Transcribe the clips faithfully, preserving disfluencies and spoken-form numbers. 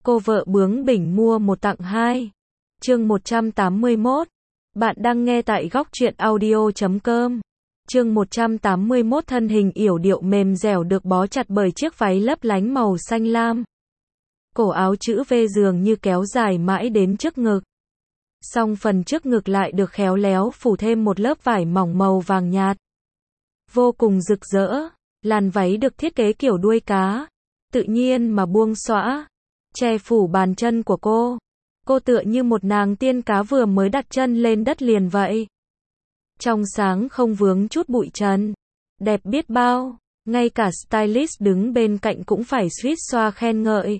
Cô vợ bướng bỉnh mua một tặng hai. Chương một trăm tám mươi mốt. Bạn đang nghe tại góc truyện audio chấm com. Chương một trăm tám mươi mốt. Thân hình yểu điệu mềm dẻo được bó chặt bởi chiếc váy lấp lánh màu xanh lam. Cổ áo chữ V dường như kéo dài mãi đến trước ngực. Song phần trước ngực lại được khéo léo phủ thêm một lớp vải mỏng màu vàng nhạt. Vô cùng rực rỡ, làn váy được thiết kế kiểu đuôi cá, tự nhiên mà buông xõa, che phủ bàn chân của cô. Cô tựa như một nàng tiên cá vừa mới đặt chân lên đất liền vậy. Trong sáng không vướng chút bụi trần, đẹp biết bao, ngay cả stylist đứng bên cạnh cũng phải suýt xoa khen ngợi.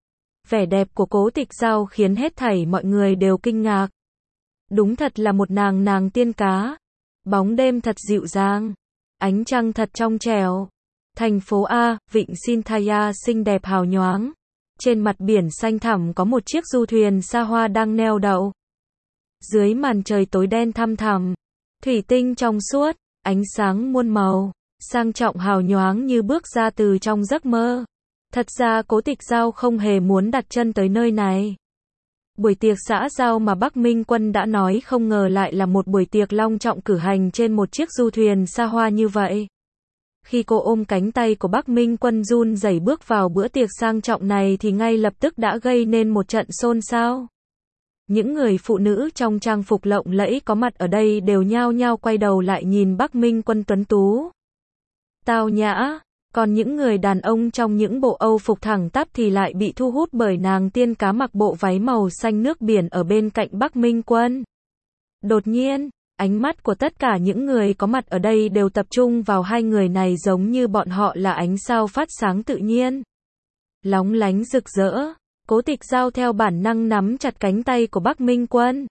Vẻ đẹp của Cố Tịch Dao khiến hết thảy mọi người đều kinh ngạc. Đúng thật là một nàng nàng tiên cá. Bóng đêm thật dịu dàng, ánh trăng thật trong trẻo. Thành phố A, vịnh Sinthaya xinh đẹp hào nhoáng. Trên mặt biển xanh thẳm có một chiếc du thuyền xa hoa đang neo đậu. Dưới màn trời tối đen thăm thẳm, thủy tinh trong suốt, ánh sáng muôn màu, sang trọng hào nhoáng như bước ra từ trong giấc mơ. Thật ra Cố Tịch Dao không hề muốn đặt chân tới nơi này. Buổi tiệc xã giao mà Bắc Minh Quân đã nói không ngờ lại là một buổi tiệc long trọng cử hành trên một chiếc du thuyền xa hoa như vậy. Khi cô ôm cánh tay của Bắc Minh Quân run rẩy bước vào bữa tiệc sang trọng này thì ngay lập tức đã gây nên một trận xôn xao. Những người phụ nữ trong trang phục lộng lẫy có mặt ở đây đều nhao nhao quay đầu lại nhìn Bắc Minh Quân tuấn tú, tao nhã. Còn những người đàn ông trong những bộ âu phục thẳng tắp thì lại bị thu hút bởi nàng tiên cá mặc bộ váy màu xanh nước biển ở bên cạnh Bắc Minh Quân. Đột nhiên, ánh mắt của tất cả những người có mặt ở đây đều tập trung vào hai người này giống như bọn họ là ánh sao phát sáng tự nhiên, lóng lánh rực rỡ. Cố Tịch Dao theo bản năng nắm chặt cánh tay của Bắc Minh Quân.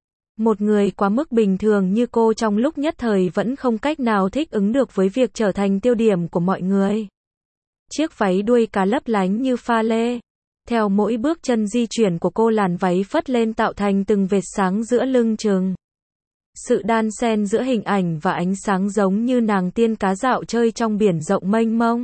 Một người quá mức bình thường như cô trong lúc nhất thời vẫn không cách nào thích ứng được với việc trở thành tiêu điểm của mọi người. Chiếc váy đuôi cá lấp lánh như pha lê. Theo mỗi bước chân di chuyển của cô, làn váy phất lên tạo thành từng vệt sáng giữa lưng chừng. Sự đan xen giữa hình ảnh và ánh sáng giống như nàng tiên cá dạo chơi trong biển rộng mênh mông,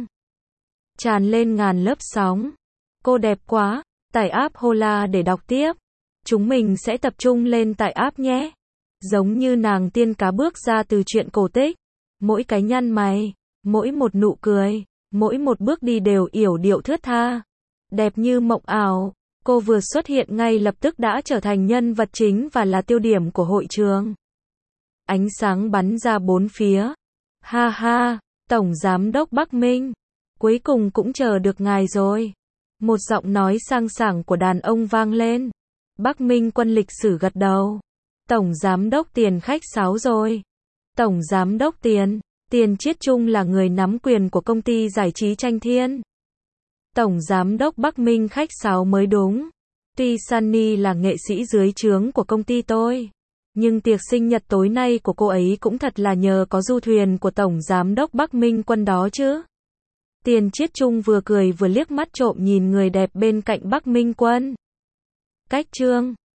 tràn lên ngàn lớp sóng. Cô đẹp quá, tải app Hola để đọc tiếp. Chúng mình sẽ tập trung lên tại app nhé. Giống như nàng tiên cá bước ra từ truyện cổ tích. Mỗi cái nhăn mày, mỗi một nụ cười, mỗi một bước đi đều yểu điệu thướt tha, đẹp như mộng ảo. Cô vừa xuất hiện ngay lập tức đã trở thành nhân vật chính và là tiêu điểm của hội trường. Ánh sáng bắn ra bốn phía. Ha ha, Tổng Giám đốc Bắc Minh, cuối cùng cũng chờ được ngài rồi. Một giọng nói sang sảng của đàn ông vang lên. Bắc Minh Quân lịch sử gật đầu. Tổng Giám đốc Tiền khách sáo rồi. Tổng Giám đốc Tiền, Tiền Chiết Trung là người nắm quyền của công ty giải trí Tranh Thiên. Tổng Giám đốc Bắc Minh khách sáo mới đúng. Tuy Sunny là nghệ sĩ dưới trướng của công ty tôi, nhưng tiệc sinh nhật tối nay của cô ấy cũng thật là nhờ có du thuyền của Tổng Giám đốc Bắc Minh Quân đó chứ. Tiền Chiết Trung vừa cười vừa liếc mắt trộm nhìn người đẹp bên cạnh Bắc Minh Quân. Cách chương